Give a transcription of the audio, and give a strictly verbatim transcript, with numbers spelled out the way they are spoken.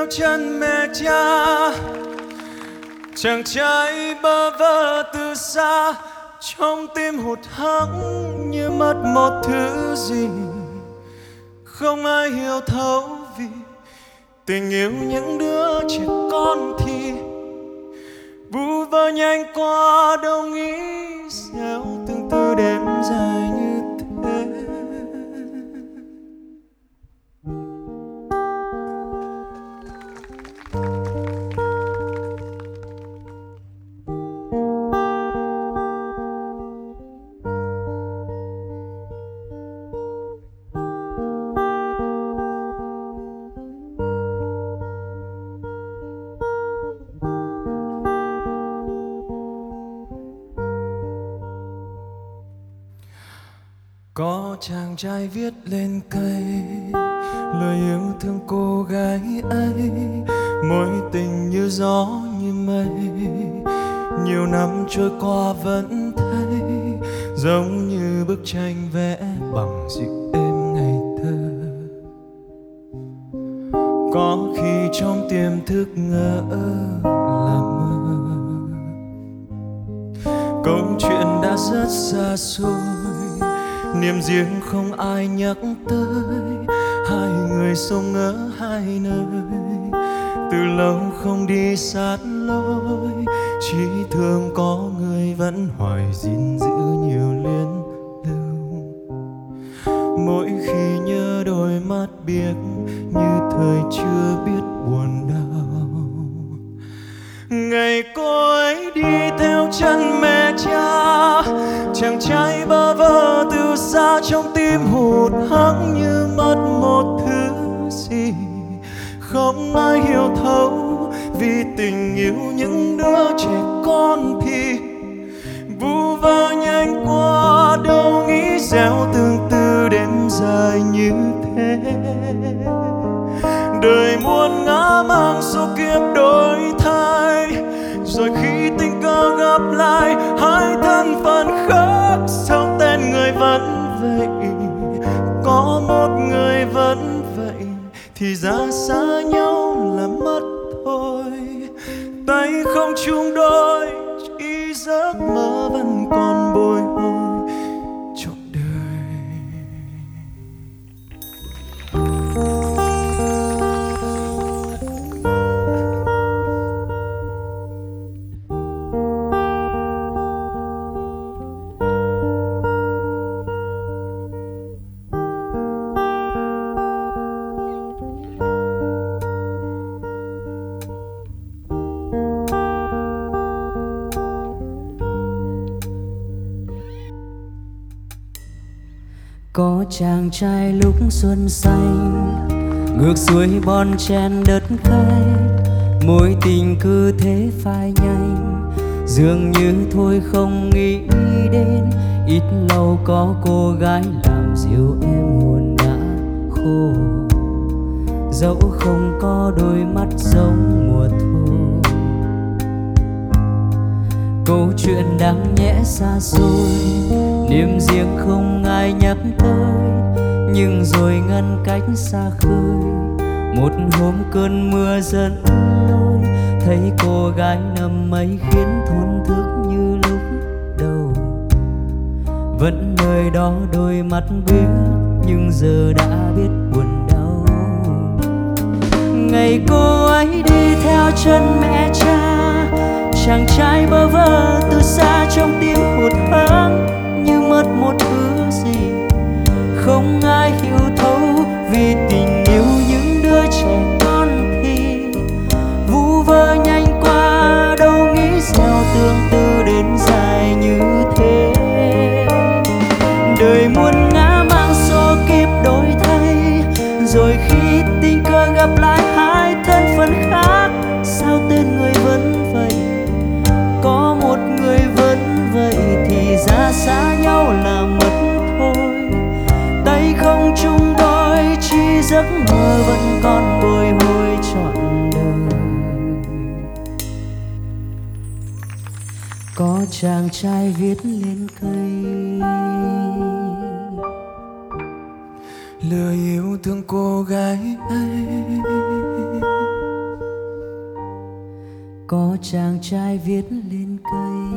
chân mẹ cha. Chàng trai bơ vơ từ xa, trong tim hụt hẫng như mất một thứ gì. Không ai hiểu thấu vì tình yêu những đứa trẻ con thì vu vơ nhanh qua, đâu nghĩ sao từng từ đêm dài như thế. Có chàng trai viết lên cây lời yêu thương cô gái ấy, mối tình như gió như mây, nhiều năm trôi qua vẫn thấy giống như bức tranh vẽ bằng dịu êm ngày thơ. Có khi trong tiềm thức ngỡ là mơ, câu chuyện đã rất xa xôi, niềm riêng không ai nhắc tới. Hai người sống ở hai nơi, từ lâu không đi sát lối, chỉ thương có người vẫn hoài gìn giữ nhiều luyến lưu. Mỗi khi nhớ đôi mắt biếc như thời chưa biết buồn đau, ngày cô ấy đi theo chân mẹ cha. Chàng trai bơ vơ từ xa, trong tim hụt hẫng như mất một thứ gì. Không ai hiểu thấu vì tình yêu những đứa trẻ con thì vu vơ nhanh qua, đâu nghĩ gieo tương tư đêm dài như thế. Đời muôn ngã mang số kiếp đổi thay, rồi khi tình cờ gặp lại hai thân phận khác, sao tên người vẫn vậy, có một người vẫn vậy, thì ra xa nhau là mất thôi. Tay không chung đôi, chỉ giấc mơ vẫn còn bồi hồi trọn đời. Có chàng trai lúc xuân xanh, ngược xuôi bon chen đất cay, mối tình cứ thế phai nhanh, dường như thôi không nghĩ đến. Ít lâu có cô gái làm dịu em hồn đã khô, dẫu không có đôi mắt giống mùa thu. Câu chuyện đáng nhẽ xa xôi, niềm riêng không ai nhắc tới, nhưng rồi ngăn cách xa khơi. Một hôm cơn mưa dẫn lối, thấy cô gái nằm mây khiến thốn thức như lúc đầu. Vẫn nơi đó đôi mắt biếc, nhưng giờ đã biết buồn đau. Ngày cô ấy đi theo chân mẹ cha, chàng trai bơ vơ từ xa, trong tim hụt hẫng như mất một thứ gì. Không ai hiểu thấu vì tình yêu những đứa trẻ con thì vu vơ nhanh qua, đâu nghĩ gieo tương tư đến dài như thế. Đời muôn ngã mang số kiếp đổi thay, rồi khi tình cờ gặp lại hai thân phận khác, sao tên người vẫn vậy, có một người vẫn vậy, thì ra xa nhau là mất thôi. Tay không chung đôi, chỉ giấc mơ vẫn còn bồi hồi trọn đời. Có chàng trai viết lên cây lời yêu thương cô gái ấy, có chàng trai viết lên cây.